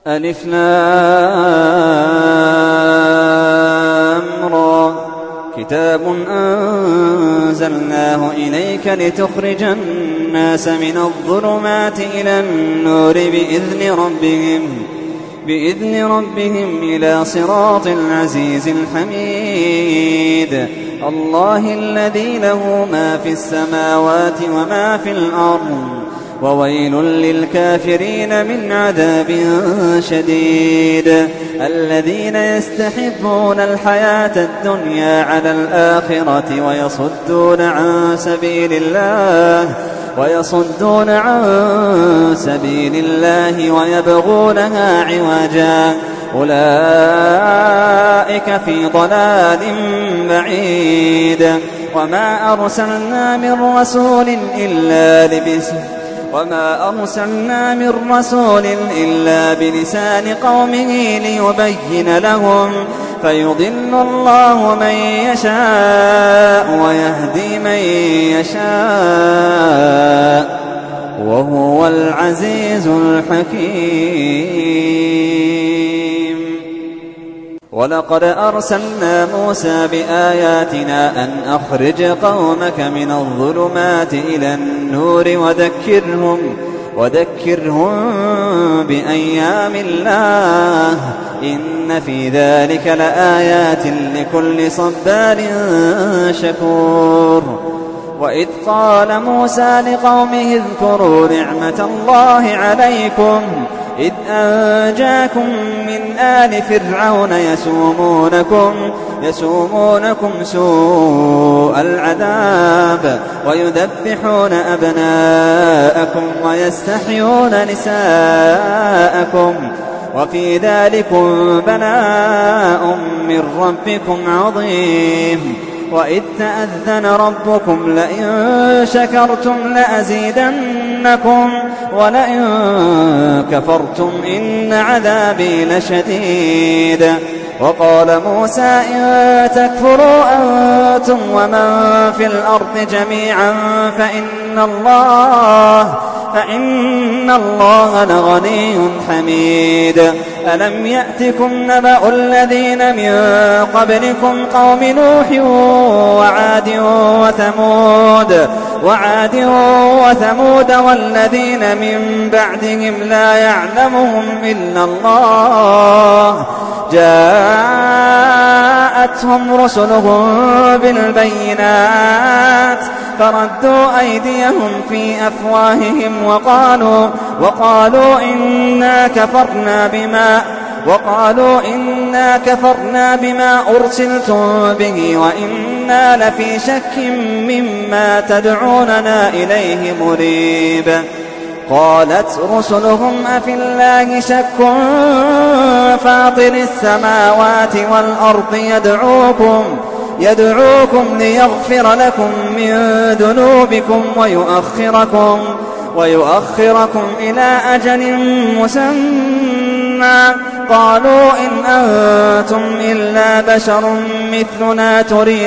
ألف لام را كتاب أنزلناه إليك لتخرج الناس من الظلمات إلى النور بإذن ربهم إلى صراط العزيز الحميد الله الذي له ما في السماوات وما في الأرض وويل للكافرين من عذاب شديد الذين يستحبون الحياة الدنيا على الآخرة ويصدون عن سبيل الله ويبغونها عوجا أولئك في ضلال بعيد وما أرسلنا من رسول إلا بلسان قومه ليبين لهم فيضل الله من يشاء ويهدي من يشاء وهو العزيز الحكيم ولقد أرسلنا موسى بآياتنا أن أخرج قومك من الظلمات إلى النور وذكرهم بأيام الله إن في ذلك لآيات لكل صبار شكور وإذ قال موسى لقومه اذكروا نعمة الله عليكم إذ أنجاكم من آل فرعون يسومونكم سوء العذاب ويذبحون أبناءكم ويستحيون نساءكم وفي ذلكم بلاء من ربكم عظيم وإذ تأذن ربكم لئن شكرتم لأزيدنكم ولئن كفرتم إن عذابي لشديد وقال موسى إن تكفروا أنتم ومن في الأرض جميعا فإن الله لغني حميد ألم يأتكم نبأ الذين من قبلكم قوم نوح وعاد وثمود والذين من بعدهم لا يعلمهم إلا الله جاءتهم رسلهم بالبينات فردوا أيديهم في أفواههم وقالوا إنا كفرنا بما أرسلتم به وإنا لفي شك مما تدعوننا إليه مريب قالت رسلهم أفي الله شك فاطر السماوات والأرض يدعوكم ليغفر لكم من ذنوبكم ويؤخركم إلى أجل مسمى قالوا إن أنتم إلا بشر مثلنا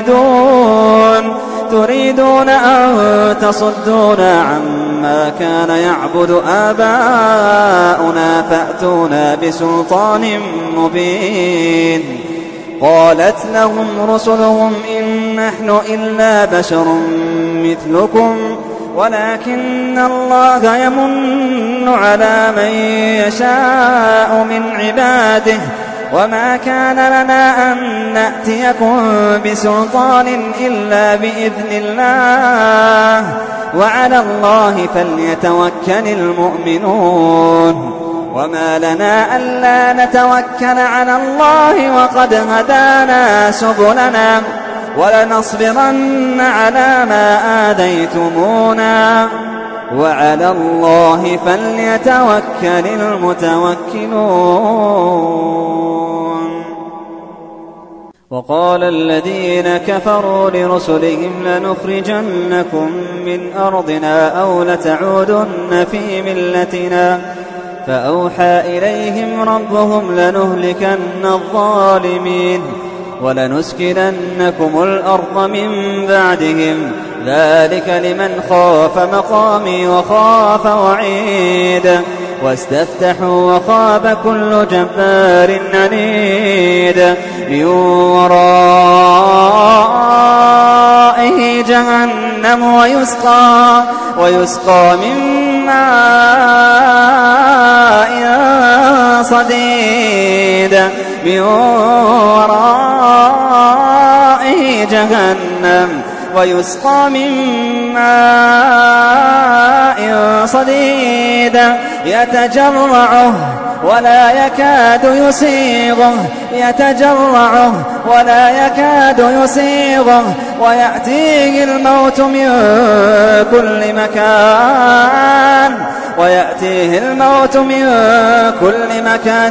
تريدون أن تصدونا عما كان يعبد آباؤنا فأتونا بسلطان مبين قالت لهم رسلهم إن نحن إلا بشر مثلكم ولكن الله يمن على من يشاء من عباده وما كان لنا أن نأتيكم بسلطان إلا بإذن الله وعلى الله فليتوكل المؤمنون وما لنا ألا نتوكل على الله وقد هدانا سبلنا ولنصبرن على ما آذيتمونا وعلى الله فليتوكل المتوكلون وقال الذين كفروا لرسلهم لنخرجنكم من أرضنا أو لتعودن في ملتنا فأوحى إليهم ربهم لنهلكن الظالمين ولنسكننكم الأرض من بعدهم ذلك لمن خاف مقامي وخاف وعيد واستفتحوا وخاب كل جبار عنيد من ورائه جهنم ويسقى من ماء صديد من ورائه جهنم ويسقى من ماء صديد يتجرعه ولا يكاد يسيغه ويأتيه الموت من كل مكان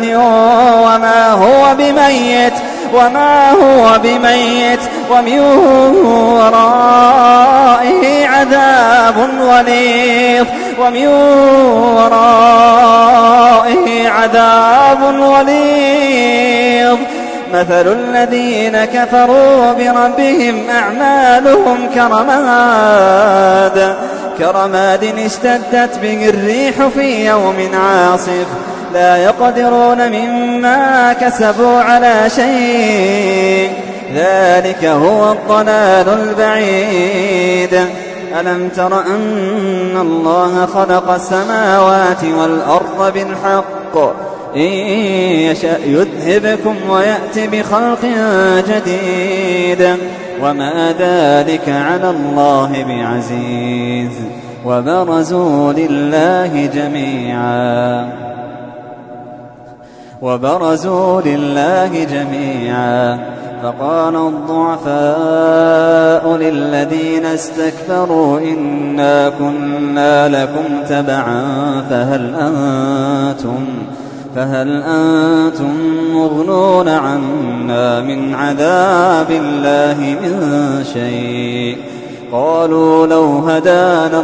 وما هو بميت ومن ورائه عذاب غليظ مثل الذين كفروا بربهم أعمالهم كرماد اشتدت به الريح في يوم عاصف لا يقدرون مما كسبوا على شيء ذلك هو الضلال البعيد ألم تر أن الله خلق السماوات والأرض بالحق إن يشأ يذهبكم ويأتي بخلق جديد وما ذلك على الله بعزيز وبرزوا لله جميعا فقال الضعفاء للذين استكبروا إنا كنا لكم تبعا فهل أنتم مغنون عنا من عذاب الله من شيء قالوا لو هدانا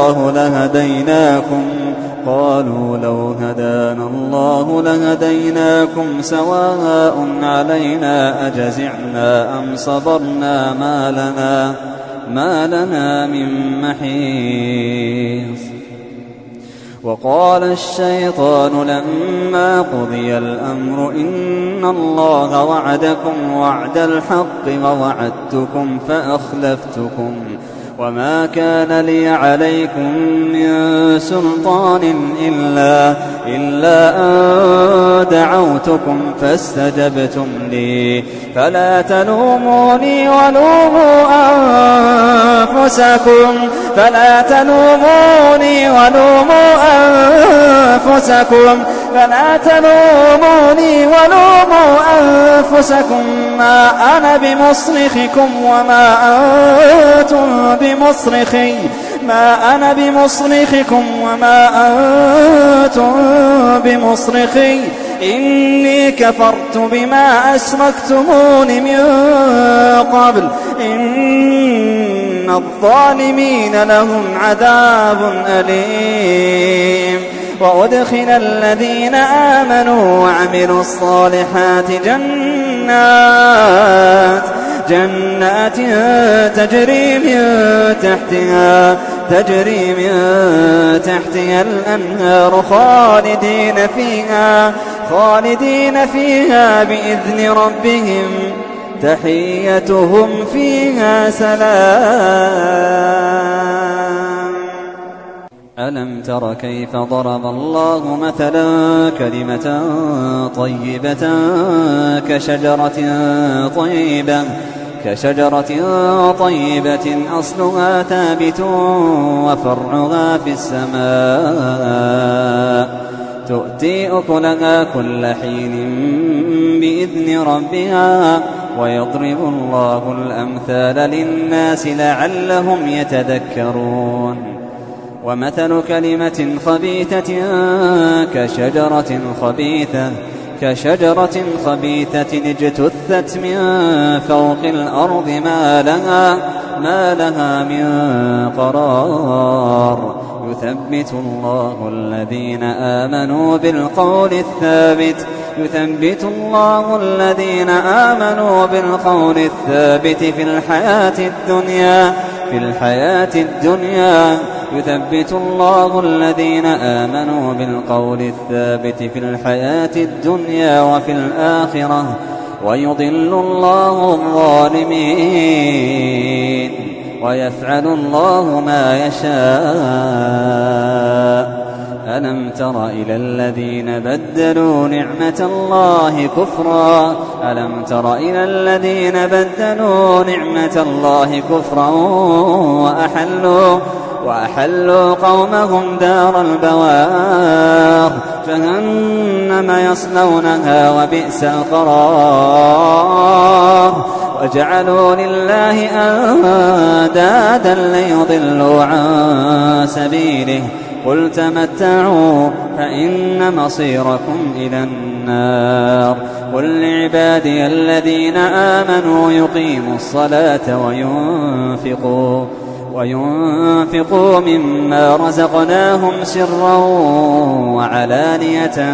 الله لهديناكم سواء علينا أجزعنا أم صبرنا ما لنا من محيص وقال الشيطان لما قضي الأمر إن الله وعدكم وعد الحق ووعدتكم فأخلفتكم وما كان لي عليكم من سلطان إلا أن دعوتكم فاستجبتم لي فلا تلوموني ولوموا أنفسكم ما أنا بمصرخكم وما أنتم بمصرخي إني كفرت بما أشركتمون من قبل إن الظالمين لهم عذاب أليم وأدخل الذين آمنوا وعملوا الصالحات جنات تجري من تحتها الأنهار خالدين فيها بإذن ربهم تحيتهم فيها سلام ألم تر كيف ضرب الله مثلا كلمة طيبة كشجرة طيبة أصلها ثابت وفرعها في السماء تؤتي أكلها كل حين بإذن ربها ويضرب الله الأمثال للناس لعلهم يتذكرون ومثل كلمة خبيثة كشجرة خبيثة اجتثت من فوق الأرض ما لها من قرار يثبت الله الذين آمنوا بالقول الثابت في الحياة الدنيا يثبت الله الذين آمنوا بالقول الثابت في الحياة الدنيا وفي الآخرة ويضل الله الظالمين ويفعل الله ما يشاء. ألم تر إلى الذين بدلوا نعمة الله كفرا وأحلوا قومهم دار البوار جهنم يصلونها وبئس القرار وجعلوا لله أندادا ليضلوا عن سبيله قل تمتعوا فإن مصيركم إلى النار. قل لعبادي الذين آمنوا يقيموا الصلاة وينفقوا مما رزقناهم سرا وعلانية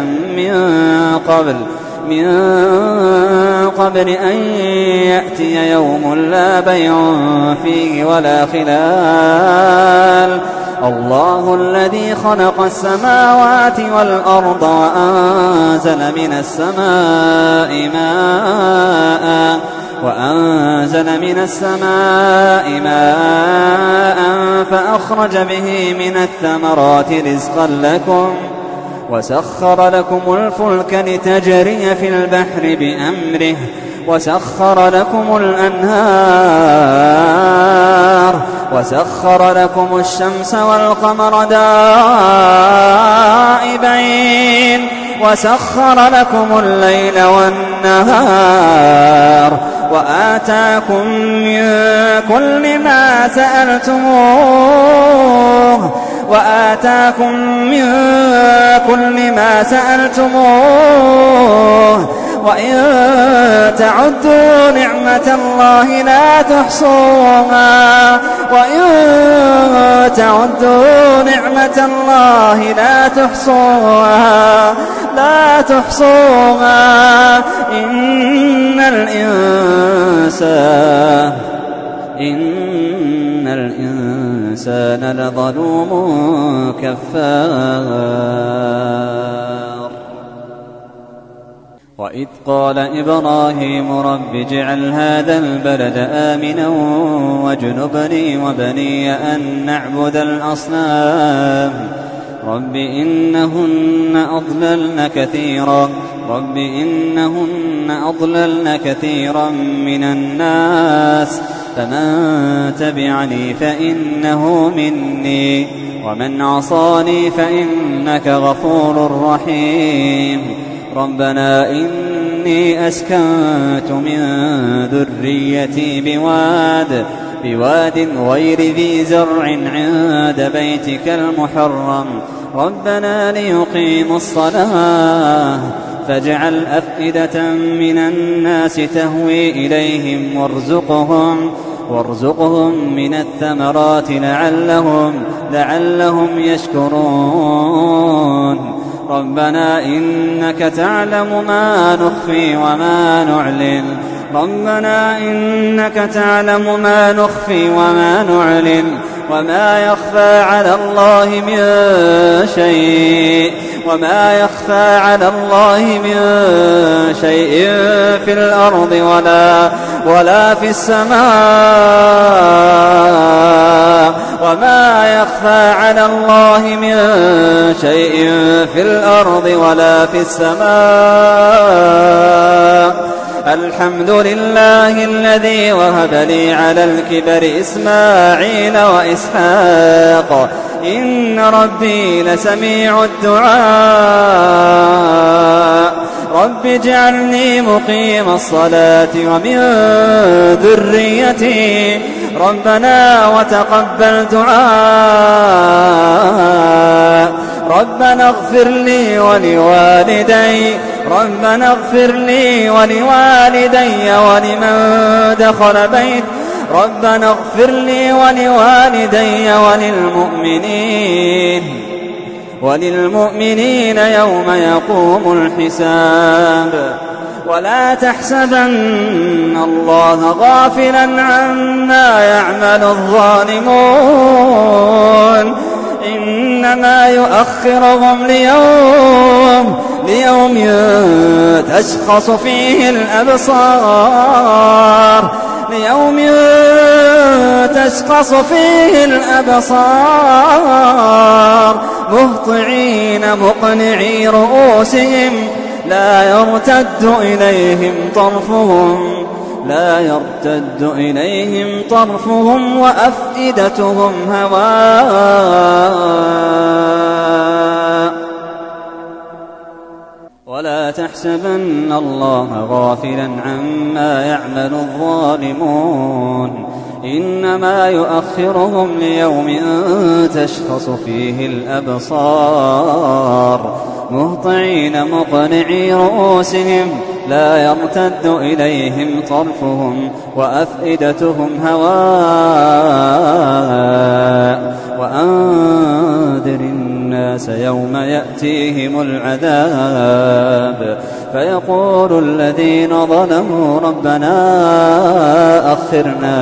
من قبل أن يأتي يوم لا بيع فيه ولا خلال. الله الذي خلق السماوات والأرض وأنزل من السماء ماء فأخرج به من الثمرات رزقا لكم وسخر لكم الفلك لتجري في البحر بأمره وسخر لكم الأنهار وسخر لكم الشمس والقمر دائبين وسخر لكم الليل والنهار وآتاكم من كل ما سألتموه وإن تعدوا نعمة الله لا تحصوها إن الإنسان لظلوم كفار. وإذ قال إبراهيم رب اجعل هذا البلد آمنا واجنبني وبني أن نعبد الأصنام رب إنهن أضللن كثيرا من الناس فمن تبعني فإنه مني ومن عصاني فإنك غفور رحيم. ربنا إني أسكنت من ذريتي بواد غير ذي زرع عند بيتك المحرم ربنا ليقيموا الصلاة فاجعل أفئدة من الناس تهوي إليهم وارزقهم من الثمرات لعلهم يشكرون. ربنا إنك تعلم ما نخفي وما نعلن وما يخفى على الله من شيء في الأرض ولا في السماء وما يخفى على الله من شيء في الأرض ولا في السماء. الحمد لله الذي وهب لي على الكبر إسماعيل وإسحاق إن ربي لسميع الدعاء. رب اجعلني مقيم الصلاة ومن ذريتي ربنا وتقبل دعاء. ربنا اغفر لي ولوالدي ولمن دخل بيت ربنا اغفر لي ولوالدي وللمؤمنين يوم يقوم الحساب. ولا تحسبن الله غافلا عما يعمل الظالمون إنما يؤخرهم ليوم تشخص فيه الأبصار مهطعين مقنعي رؤوسهم لا يرتد إليهم طرفهم وأفئدتهم هواء ولا تحسبن الله غافلا عما يعمل الظالمون إنما يؤخرهم ليوم تشخص فيه الأبصار مهطعين مقنعي رؤوسهم لا يرتد إليهم طرفهم وأفئدتهم هواء وأنذر الناس يوم يأتيهم العذاب فيقول الذين ظلموا ربنا أخرنا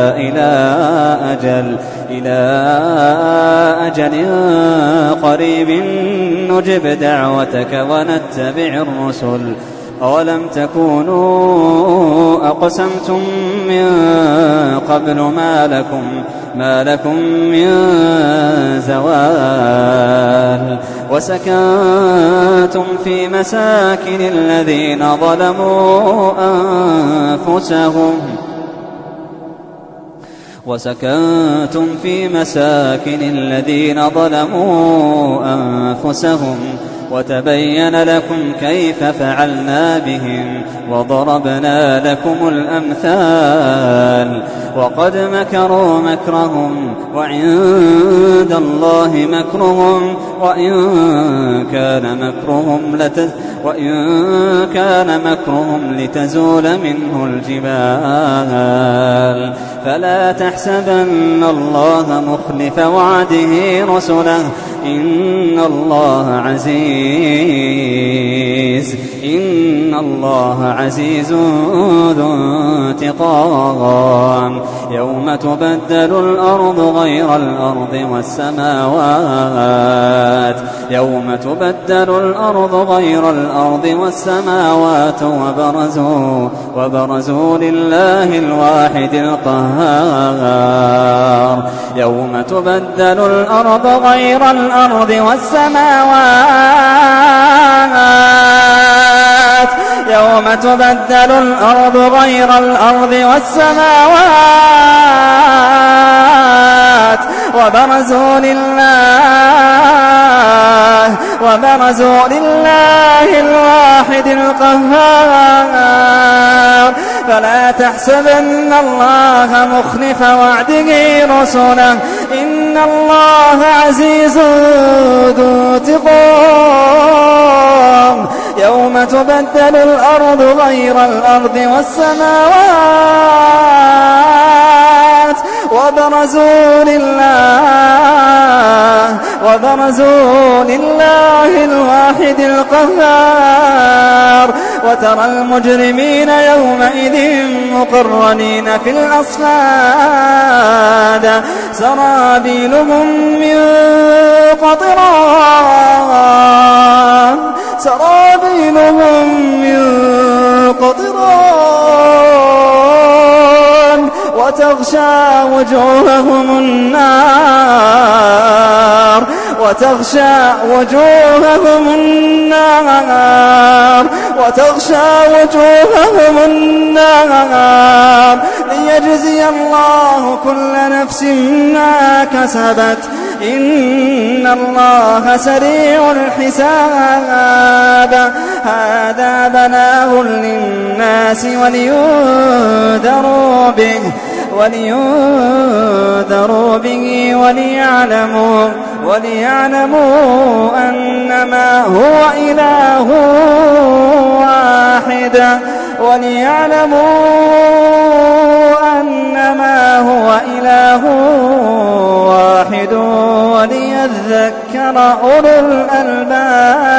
إلى أجل قريب نجب دعوتك ونتبع الرسل أولم تكونوا أقسمتم من قبل ما لكم من زوال وسكنتم في مساكن الذين ظلموا أنفسهم وتبين لكم كيف فعلنا بهم وضربنا لكم الأمثال وقد مكروا مكرهم وعند الله مكرهم وإن كان مكرهم لتزول منه الجبال فلا تحسبن الله مخلف وعده رسله إن الله عزيز ذو انتقام يوم تبدل الأرض غير الأرض والسماوات وبرزوا لله الواحد القهار يوم تبدل الأرض غير الأرض والسماوات وبرزوا لله الواحد القهار فلا تحسبن الله مخلف وعده رسله إن الله عزيز ذو انتقام يوم تبدل الأرض غير الأرض والسماوات وبرزوا لله الواحد القهار وترى المجرمين يومئذ مقرنين في الأصفاد سرابيلهم من قطران وتغشى وجوههم النار ليجزي الله كل نفس ما كسبت إن الله سريع الحساب هذا بلاغ للناس ولينذروا به وليعلموا أنما هو إله واحد وليذكر أولو الألباب.